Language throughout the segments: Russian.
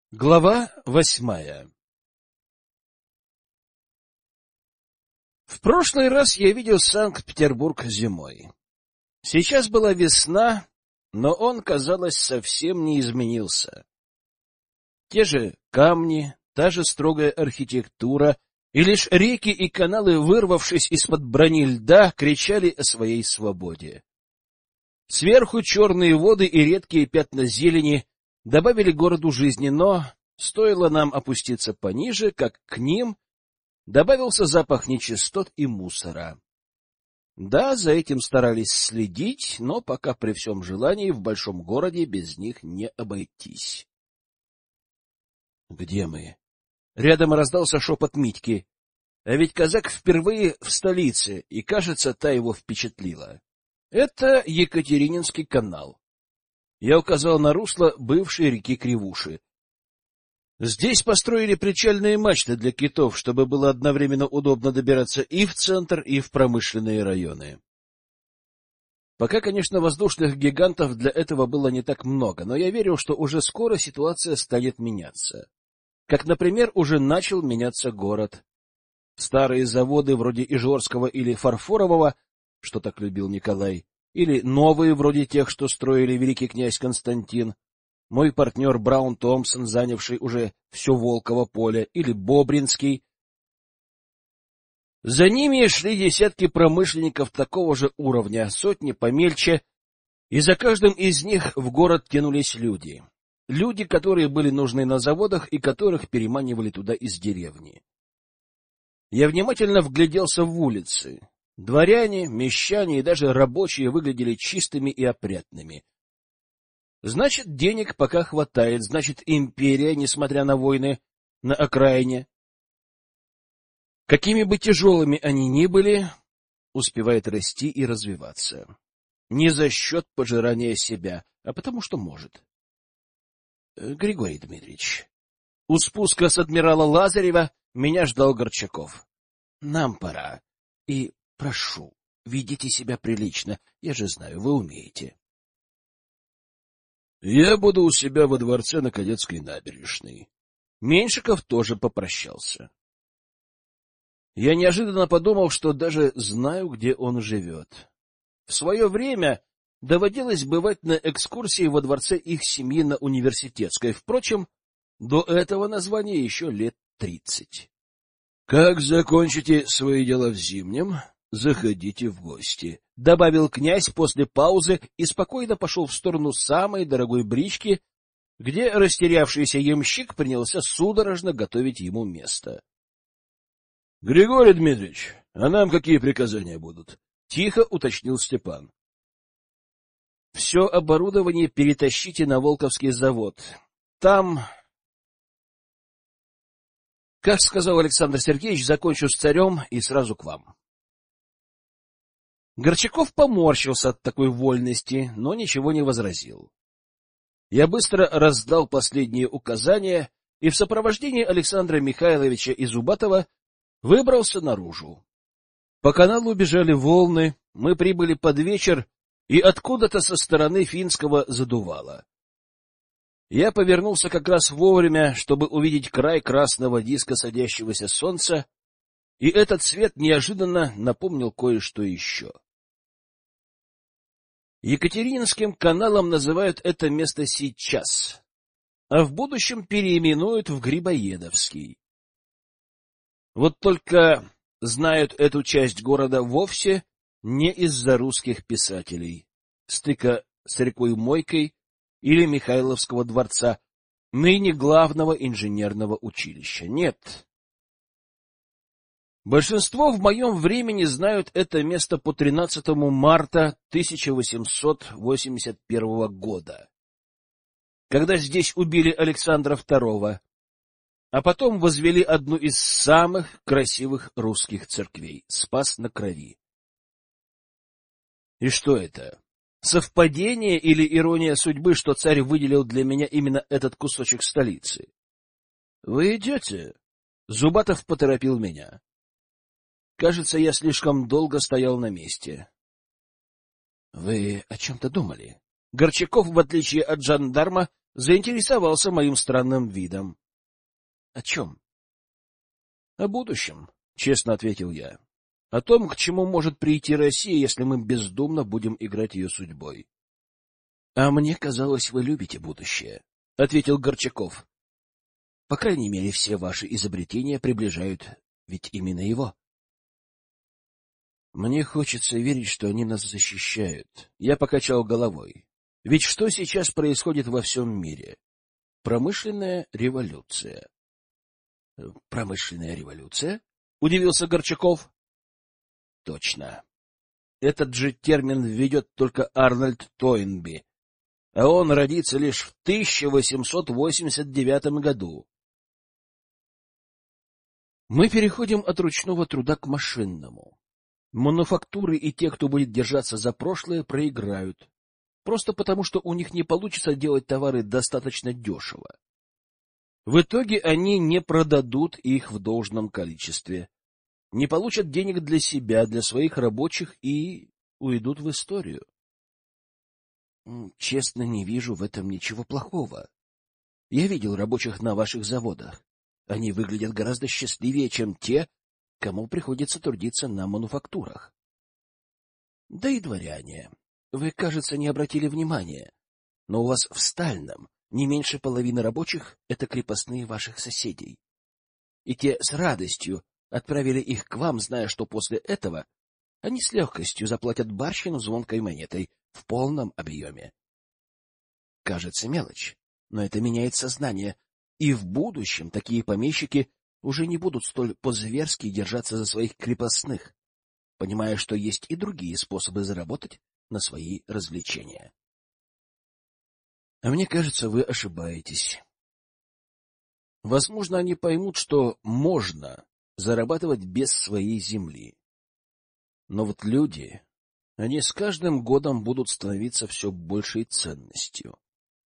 Глава 8. В прошлый раз я видел Санкт-Петербург зимой. Сейчас была весна, но он, казалось, совсем не изменился. Те же камни, та же строгая архитектура, и лишь реки и каналы, вырвавшись из-под брони льда, кричали о своей свободе. Сверху черные воды и редкие пятна зелени добавили городу жизни, но стоило нам опуститься пониже, как к ним добавился запах нечистот и мусора. Да, за этим старались следить, но пока при всем желании в большом городе без них не обойтись. — Где мы? Рядом раздался шепот Митьки. А ведь казак впервые в столице, и, кажется, та его впечатлила. Это Екатерининский канал. Я указал на русло бывшей реки Кривуши. Здесь построили причальные мачты для китов, чтобы было одновременно удобно добираться и в центр, и в промышленные районы. Пока, конечно, воздушных гигантов для этого было не так много, но я верил, что уже скоро ситуация станет меняться. Как, например, уже начал меняться город. Старые заводы вроде Ижорского или Фарфорового, что так любил Николай, или новые, вроде тех, что строили великий князь Константин, мой партнер Браун Томпсон, занявший уже все Волково поле, или Бобринский. За ними шли десятки промышленников такого же уровня, сотни помельче, и за каждым из них в город тянулись люди. Люди, которые были нужны на заводах и которых переманивали туда из деревни. Я внимательно вгляделся в улицы. Дворяне, мещане и даже рабочие выглядели чистыми и опрятными. Значит, денег пока хватает, значит, империя, несмотря на войны, на окраине, какими бы тяжелыми они ни были, успевает расти и развиваться. Не за счет пожирания себя, а потому что может. Григорий Дмитриевич, у спуска с адмирала Лазарева меня ждал Горчаков. Нам пора. И прошу, ведите себя прилично. Я же знаю, вы умеете. Я буду у себя во дворце на Кадетской набережной. Меньшиков тоже попрощался. Я неожиданно подумал, что даже знаю, где он живет. В свое время доводилось бывать на экскурсии во дворце их семьи на Университетской. Впрочем, до этого названия еще лет 30. Как закончите свои дела в Зимнем, заходите в гости, — добавил князь после паузы и спокойно пошел в сторону самой дорогой брички, где растерявшийся ямщик принялся судорожно готовить ему место. — Григорий Дмитриевич, а нам какие приказания будут? — тихо уточнил Степан. — Все оборудование перетащите на Волковский завод. Там... Как сказал Александр Сергеевич, закончу с царем и сразу к вам. Горчаков поморщился от такой вольности, но ничего не возразил. Я быстро раздал последние указания и в сопровождении Александра Михайловича и Зубатова выбрался наружу. По каналу бежали волны, мы прибыли под вечер, и откуда-то со стороны Финского задувало. Я повернулся как раз вовремя, чтобы увидеть край красного диска садящегося солнца, и этот свет неожиданно напомнил кое-что еще. Екатерининским каналом называют это место сейчас, а в будущем переименуют в Грибоедовский. Вот только знают эту часть города вовсе не из-за русских писателей, стыка с рекой Мойкой или Михайловского дворца, ныне главного инженерного училища. Нет. Большинство в моем времени знают это место по 13 марта 1881 года, когда здесь убили Александра II, а потом возвели одну из самых красивых русских церквей — Спас-на-Крови. И что это? Совпадение или ирония судьбы, что царь выделил для меня именно этот кусочек столицы? — Вы идете? Зубатов поторопил меня. Кажется, я слишком долго стоял на месте. — Вы о чем-то думали? Горчаков, в отличие от жандарма, заинтересовался моим странным видом. — О чем? — О будущем, — честно ответил я. — О том, к чему может прийти Россия, если мы бездумно будем играть ее судьбой. — А мне казалось, вы любите будущее, — ответил Горчаков. — По крайней мере, все ваши изобретения приближают ведь именно его. Мне хочется верить, что они нас защищают. Я покачал головой. Ведь что сейчас происходит во всем мире? Промышленная революция. Промышленная революция? Удивился Горчаков. Точно. Этот же термин введет только Арнольд Тойнби, а он родится лишь в 1889 году. Мы переходим от ручного труда к машинному. Мануфактуры и те, кто будет держаться за прошлое, проиграют. Просто потому, что у них не получится делать товары достаточно дешево. В итоге они не продадут их в должном количестве, не получат денег для себя, для своих рабочих и уйдут в историю. Честно, не вижу в этом ничего плохого. Я видел рабочих на ваших заводах. Они выглядят гораздо счастливее, чем те, кому приходится трудиться на мануфактурах. Да и дворяне. Вы, кажется, не обратили внимания, но у вас в Стальном не меньше половины рабочих — это крепостные ваших соседей. И те с радостью отправили их к вам, зная, что после этого они с легкостью заплатят барщину звонкой монетой в полном объеме. Кажется, мелочь, но это меняет сознание, и в будущем такие помещики уже не будут столь по-зверски держаться за своих крепостных, понимая, что есть и другие способы заработать на свои развлечения. А мне кажется, вы ошибаетесь. Возможно, они поймут, что можно зарабатывать без своей земли. Но вот люди, они с каждым годом будут становиться все большей ценностью.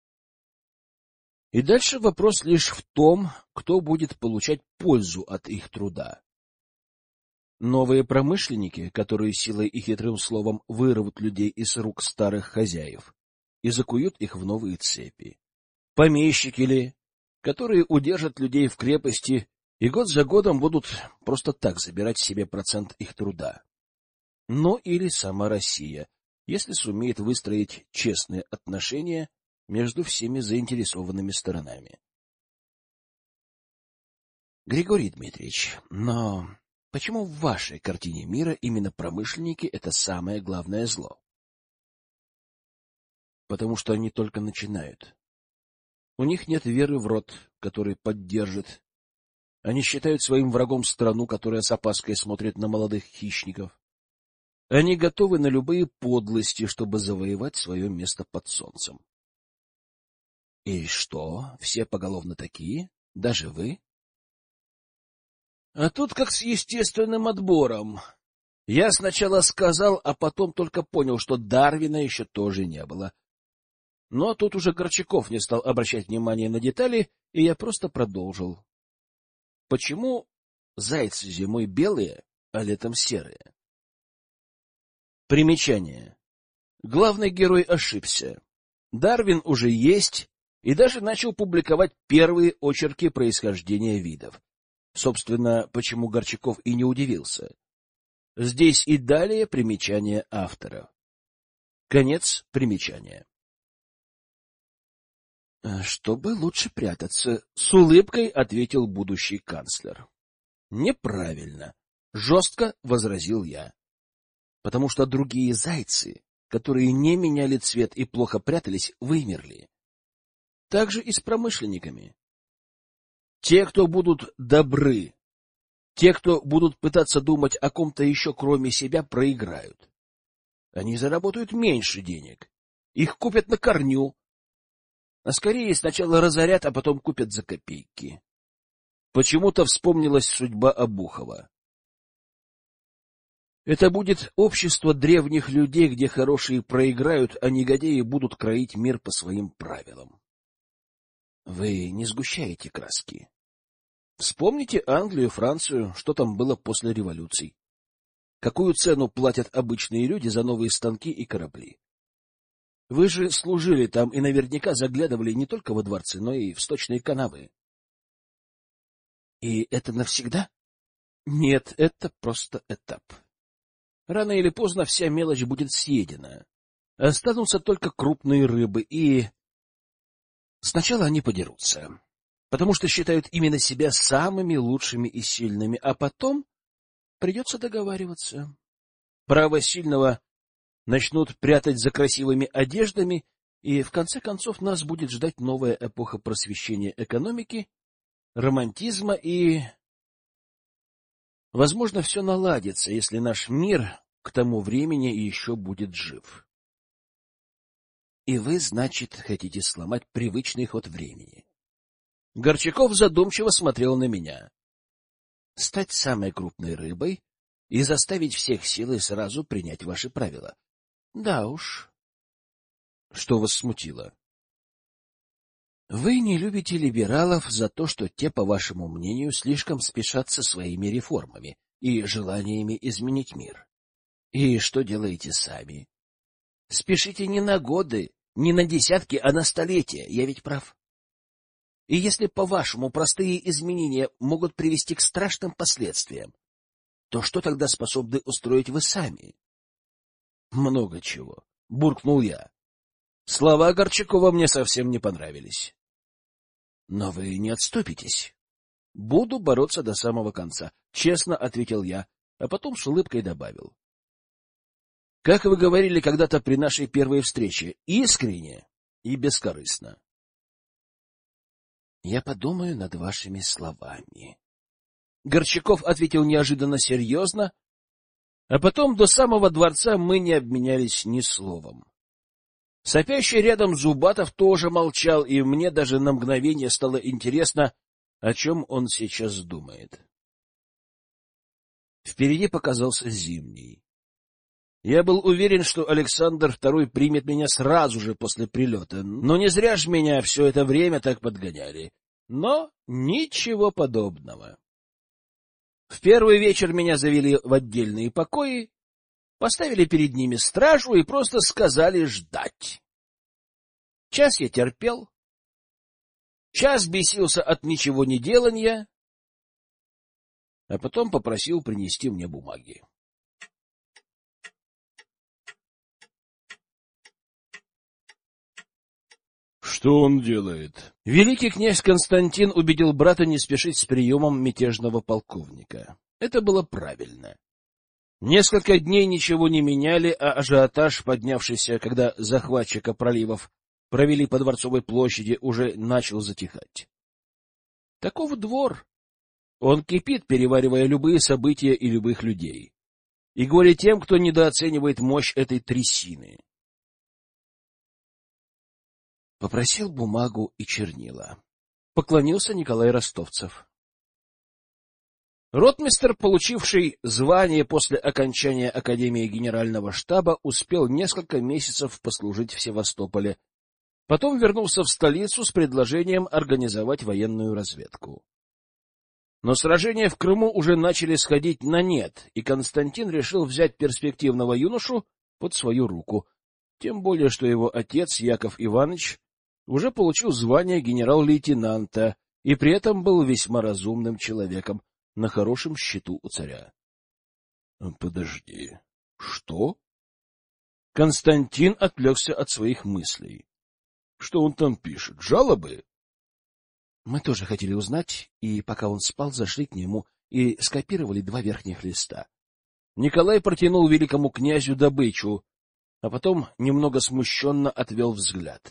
И дальше вопрос лишь в том, кто будет получать пользу от их труда. Новые промышленники, которые силой и хитрым словом вырвут людей из рук старых хозяев и закуют их в новые цепи. Помещики ли, которые удержат людей в крепости и год за годом будут просто так забирать себе процент их труда. Ну или сама Россия, если сумеет выстроить честные отношения между всеми заинтересованными сторонами. Григорий Дмитриевич, но почему в вашей картине мира именно промышленники — это самое главное зло? Потому что они только начинают. У них нет веры в род, который поддержит. Они считают своим врагом страну, которая с опаской смотрит на молодых хищников. Они готовы на любые подлости, чтобы завоевать свое место под солнцем. И что, все поголовно такие? Даже вы? А тут как с естественным отбором. Я сначала сказал, а потом только понял, что Дарвина еще тоже не было. Но тут уже Горчаков не стал обращать внимания на детали, и я просто продолжил. Почему зайцы зимой белые, а летом серые? Примечание. Главный герой ошибся. Дарвин уже есть и даже начал публиковать первые очерки происхождения видов. Собственно, почему Горчаков и не удивился. Здесь и далее примечание автора. Конец примечания. — Чтобы лучше прятаться, — с улыбкой ответил будущий канцлер. — Неправильно, — жестко возразил я. Потому что другие зайцы, которые не меняли цвет и плохо прятались, вымерли. Так же и с промышленниками. Те, кто будут добры, те, кто будут пытаться думать о ком-то еще кроме себя, проиграют. Они заработают меньше денег, их купят на корню, а скорее сначала разорят, а потом купят за копейки. Почему-то вспомнилась судьба Обухова. Это будет общество древних людей, где хорошие проиграют, а негодяи будут кроить мир по своим правилам. Вы не сгущаете краски. Вспомните Англию, Францию, что там было после революций. Какую цену платят обычные люди за новые станки и корабли? Вы же служили там и наверняка заглядывали не только во дворцы, но и в сточные канавы. И это навсегда? Нет, это просто этап. Рано или поздно вся мелочь будет съедена. Останутся только крупные рыбы, и сначала они подерутся, потому что считают именно себя самыми лучшими и сильными, а потом придется договариваться. Право сильного начнут прятать за красивыми одеждами, и в конце концов нас будет ждать новая эпоха просвещения экономики, романтизма и... Возможно, все наладится, если наш мир к тому времени еще будет жив. И вы, значит, хотите сломать привычный ход времени. Горчаков задумчиво смотрел на меня. Стать самой крупной рыбой и заставить всех силой сразу принять ваши правила. Да уж. Что вас смутило? Вы не любите либералов за то, что те, по вашему мнению, слишком спешат со своими реформами и желаниями изменить мир. И что делаете сами? Спешите не на годы, не на десятки, а на столетия. Я ведь прав. И если, по-вашему, простые изменения могут привести к страшным последствиям, то что тогда способны устроить вы сами? Много чего, буркнул я. Слова Горчакова мне совсем не понравились. Но вы не отступитесь. Буду бороться до самого конца, честно ответил я, а потом с улыбкой добавил. Как вы говорили когда-то при нашей первой встрече, искренне и бескорыстно. Я подумаю над вашими словами. Горчаков ответил неожиданно серьезно, а потом до самого дворца мы не обменялись ни словом. Сопящий рядом Зубатов тоже молчал, и мне даже на мгновение стало интересно, о чем он сейчас думает. Впереди показался Зимний. Я был уверен, что Александр II примет меня сразу же после прилета, но не зря ж меня все это время так подгоняли. Но ничего подобного. В первый вечер меня завели в отдельные покои, поставили перед ними стражу и просто сказали ждать. Час я терпел, час бесился от ничего не делания, а потом попросил принести мне бумаги. Что он делает? Великий князь Константин убедил брата не спешить с приемом мятежного полковника. Это было правильно. Несколько дней ничего не меняли, а ажиотаж, поднявшийся, когда захватчика проливов провели по Дворцовой площади, уже начал затихать. Таков двор. Он кипит, переваривая любые события и любых людей. И горе тем, кто недооценивает мощь этой трясины. Попросил бумагу и чернила. Поклонился Николай Ростовцев. Ротмистр, получивший звание после окончания Академии Генерального штаба, успел несколько месяцев послужить в Севастополе. Потом вернулся в столицу с предложением организовать военную разведку. Но сражения в Крыму уже начали сходить на нет, и Константин решил взять перспективного юношу под свою руку, тем более что его отец Яков Иванович уже получил звание генерал-лейтенанта и при этом был весьма разумным человеком, на хорошем счету у царя. — Подожди, что? Константин отвлекся от своих мыслей. Что он там пишет? Жалобы? Мы тоже хотели узнать, и пока он спал, зашли к нему и скопировали 2 верхних листа. Николай протянул великому князю добычу, а потом немного смущенно отвел взгляд.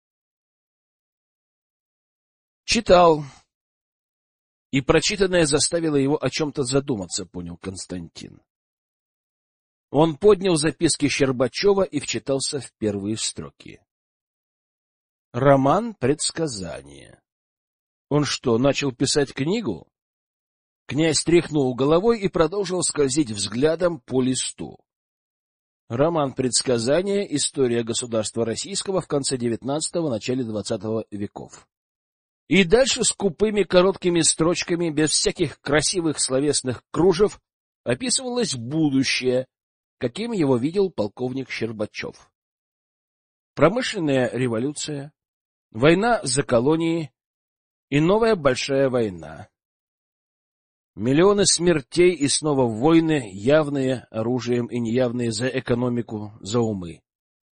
Читал. И прочитанное заставило его о чем-то задуматься, понял Константин. Он поднял записки Щербачева и вчитался в первые строки. Роман «Предсказание». Он что, начал писать книгу? Князь тряхнул головой и продолжил скользить взглядом по листу. Роман «Предсказание. История государства российского в конце XIX – начале XX веков». И дальше скупыми короткими строчками, без всяких красивых словесных кружев, описывалось будущее, каким его видел полковник Щербачев. Промышленная революция, война за колонии и новая большая война. Миллионы смертей и снова войны, явные оружием и неявные за экономику, за умы.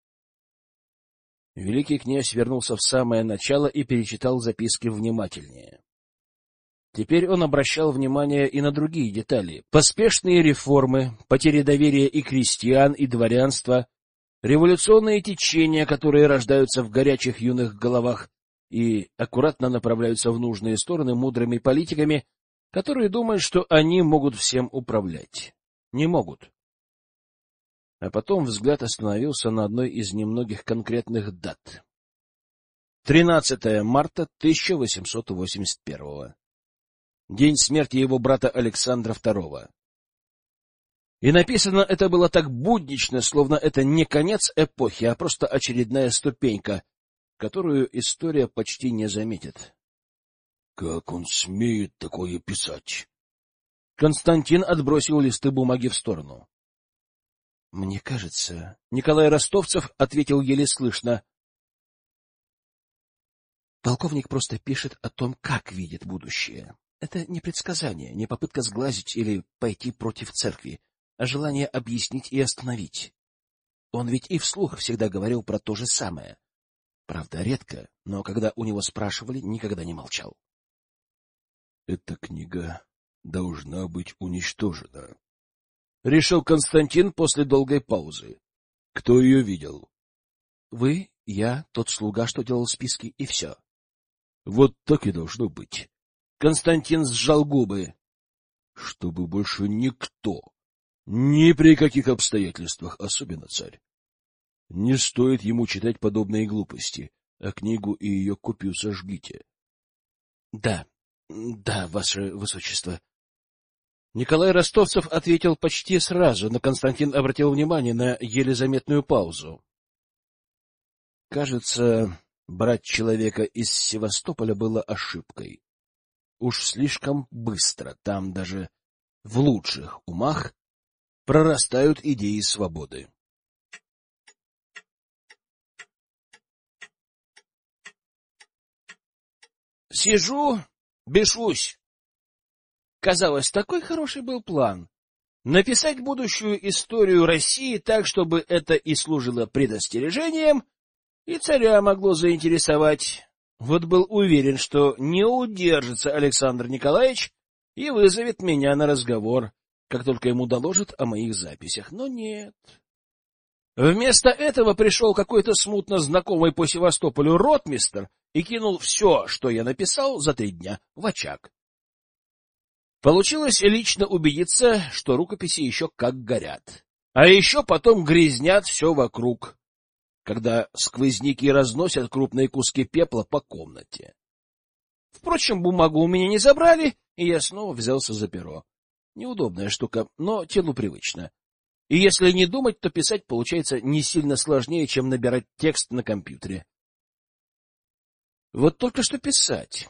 Великий князь вернулся в самое начало и перечитал записки внимательнее. Теперь он обращал внимание и на другие детали. Поспешные реформы, потери доверия и крестьян, и дворянства, революционные течения, которые рождаются в горячих юных головах и аккуратно направляются в нужные стороны мудрыми политиками, которые думают, что они могут всем управлять. Не могут. А потом взгляд остановился на одной из немногих конкретных дат. 13 марта 1881. День смерти его брата Александра II. И написано это было так буднично, словно это не конец эпохи, а просто очередная ступенька, которую история почти не заметит. Как он смеет такое писать? Константин отбросил листы бумаги в сторону. — Мне кажется, Николай Ростовцев ответил еле слышно. Полковник просто пишет о том, как видит будущее. Это не предсказание, не попытка сглазить или пойти против церкви, а желание объяснить и остановить. Он ведь и вслух всегда говорил про то же самое. Правда, редко, но когда у него спрашивали, никогда не молчал. Эта книга должна быть уничтожена, — решил Константин после долгой паузы. — Кто ее видел? — Вы, я, тот слуга, что делал списки, и все. — Вот так и должно быть. Константин сжал губы. — Чтобы больше никто, ни при каких обстоятельствах, особенно царь, не стоит ему читать подобные глупости, а книгу и ее копию сожгите. — Да. Да, ваше высочество. Николай Ростовцев ответил почти сразу, но Константин обратил внимание на еле заметную паузу. Кажется, брать человека из Севастополя было ошибкой. Уж слишком быстро там даже в лучших умах прорастают идеи свободы. Сижу, бешусь. Казалось, такой хороший был план — написать будущую историю России так, чтобы это и служило предостережением, и царя могло заинтересовать. Вот был уверен, что не удержится Александр Николаевич и вызовет меня на разговор, как только ему доложат о моих записях. Но нет. Вместо этого пришел какой-то смутно знакомый по Севастополю ротмистр и кинул все, что я написал за 3 дня, в очаг. Получилось лично убедиться, что рукописи еще как горят. А еще потом грязнят все вокруг, когда сквозняки разносят крупные куски пепла по комнате. Впрочем, бумагу у меня не забрали, и я снова взялся за перо. Неудобная штука, но телу привычно. И если не думать, то писать получается не сильно сложнее, чем набирать текст на компьютере. Вот только что писать.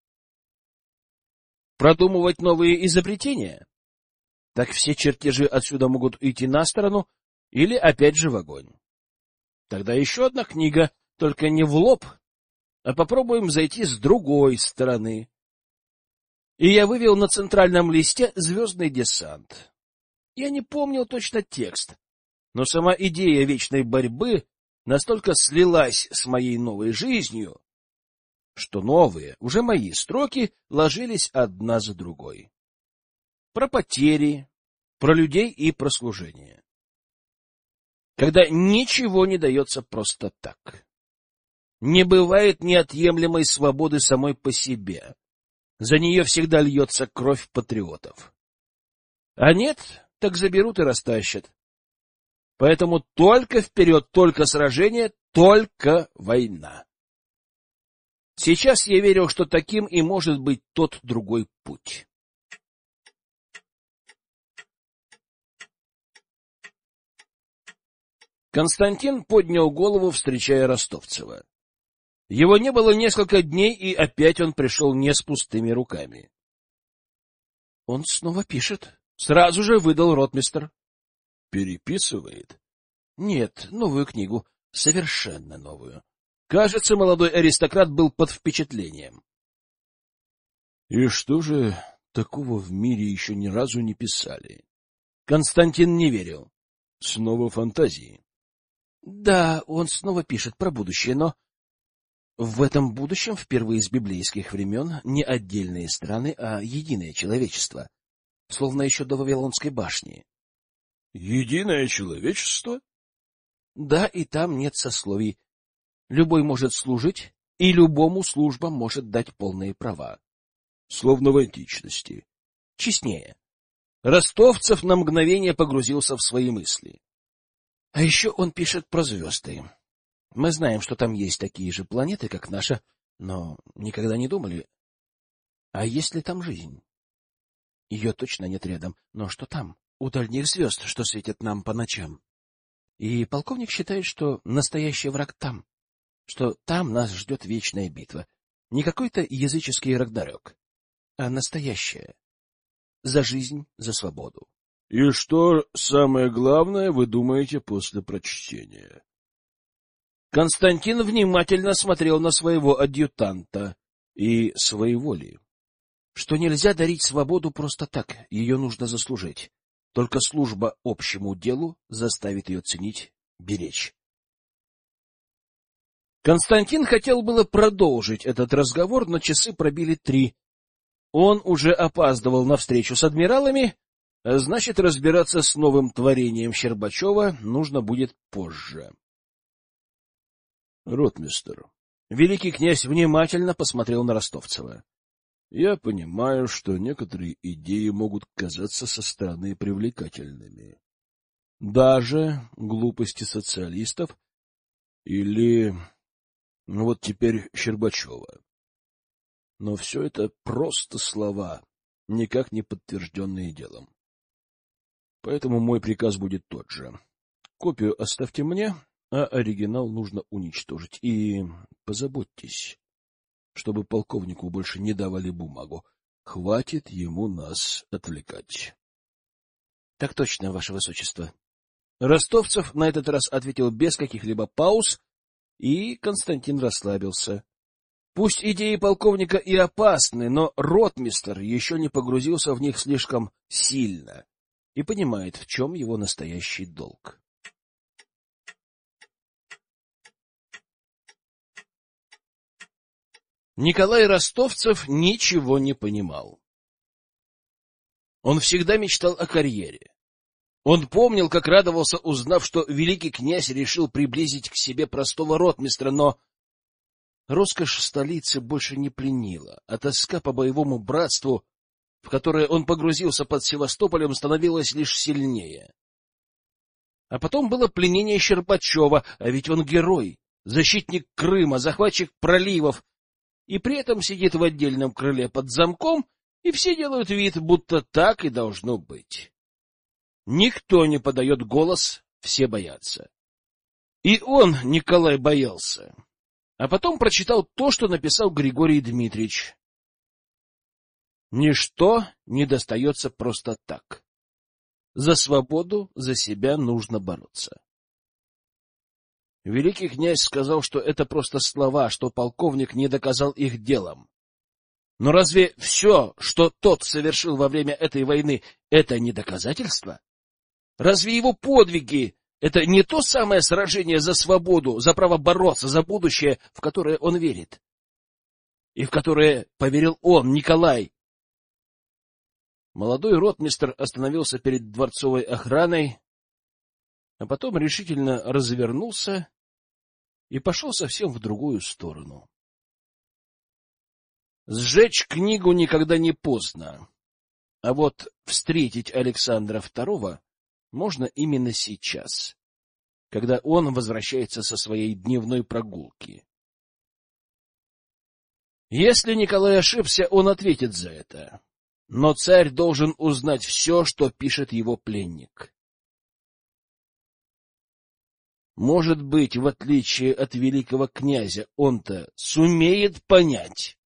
Продумывать новые изобретения? Так все чертежи отсюда могут идти на сторону или опять же в огонь. Тогда еще одна книга, только не в лоб, а попробуем зайти с другой стороны. И я вывел на центральном листе «Звездный десант». Я не помнил точно текст, но сама идея вечной борьбы настолько слилась с моей новой жизнью, что новые, уже мои строки ложились одна за другой. Про потери, про людей и про служение. Когда ничего не дается просто так. Не бывает неотъемлемой свободы самой по себе. За нее всегда льется кровь патриотов. А нет, так заберут и растащат. Поэтому только вперед, только сражение, только война. Сейчас я верил, что таким и может быть тот другой путь. Константин поднял голову, встречая Ростовцева. Его не было несколько дней, и опять он пришел не с пустыми руками. — Он снова пишет. Сразу же выдал ротмистр. — Переписывает? — Нет, новую книгу. Совершенно новую. Кажется, молодой аристократ был под впечатлением. И что же такого в мире еще ни разу не писали? Константин не верил. Снова фантазии. Да, он снова пишет про будущее, но в этом будущем впервые с библейских времен не отдельные страны, а единое человечество, словно еще до Вавилонской башни. Единое человечество? Да, и там нет сословий. Любой может служить, и любому служба может дать полные права. Словно в античности. Честнее. Ростовцев на мгновение погрузился в свои мысли. А еще он пишет про звезды. Мы знаем, что там есть такие же планеты, как наша, но никогда не думали, а есть ли там жизнь? Ее точно нет рядом, но что там, у дальних звезд, что светят нам по ночам? И полковник считает, что настоящий враг там, что там нас ждет вечная битва. Не какой-то языческий рагнарёк, а настоящая. За жизнь, за свободу. И что самое главное вы думаете после прочтения? Константин внимательно смотрел на своего адъютанта И своеволие. что нельзя дарить свободу просто так, ее нужно заслужить. Только служба общему делу заставит ее ценить, беречь. Константин хотел было продолжить этот разговор, но часы пробили 3. Он уже опаздывал на встречу с адмиралами, а значит, разбираться с новым творением Щербачева нужно будет позже. Ротмистр, Великий князь внимательно посмотрел на Ростовцева. я понимаю, что некоторые идеи могут казаться со стороны привлекательными. Даже глупости социалистов или, вот теперь, Щербачева. Но все это просто слова, никак не подтвержденные делом. Поэтому мой приказ будет тот же. Копию оставьте мне, а оригинал нужно уничтожить. И позаботьтесь, чтобы полковнику больше не давали бумагу. Хватит ему нас отвлекать. — Так точно, ваше высочество. Ростовцев на этот раз ответил без каких-либо пауз, и Константин расслабился. Пусть идеи полковника и опасны, но ротмистр еще не погрузился в них слишком сильно и понимает, в чем его настоящий долг. Николай Ростовцев ничего не понимал. Он всегда мечтал о карьере. Он помнил, как радовался, узнав, что великий князь решил приблизить к себе простого ротмистра, но роскошь столицы больше не пленила, а тоска по боевому братству, в которое он погрузился под Севастополем, становилась лишь сильнее. А потом было пленение Щербачева, а ведь он герой, защитник Крыма, захватчик проливов, и при этом сидит в отдельном крыле под замком, и все делают вид, будто так и должно быть. Никто не подает голос, все боятся. И он, Николай, боялся. А потом прочитал то, что написал Григорий Дмитриевич. Ничто не достается просто так. За свободу, за себя нужно бороться. Великий князь сказал, что это просто слова, что полковник не доказал их делом. Но разве все, что тот совершил во время этой войны, это не доказательство? Разве его подвиги — это не то самое сражение за свободу, за право бороться, за будущее, в которое он верит? И в которое поверил он, Николай? Молодой ротмистр остановился перед дворцовой охраной, а потом решительно развернулся и пошел совсем в другую сторону. Сжечь книгу никогда не поздно, а вот встретить Александра II можно именно сейчас, когда он возвращается со своей дневной прогулки. Если Николай ошибся, он ответит за это. Но царь должен узнать все, что пишет его пленник. Может быть, в отличие от великого князя, он-то сумеет понять,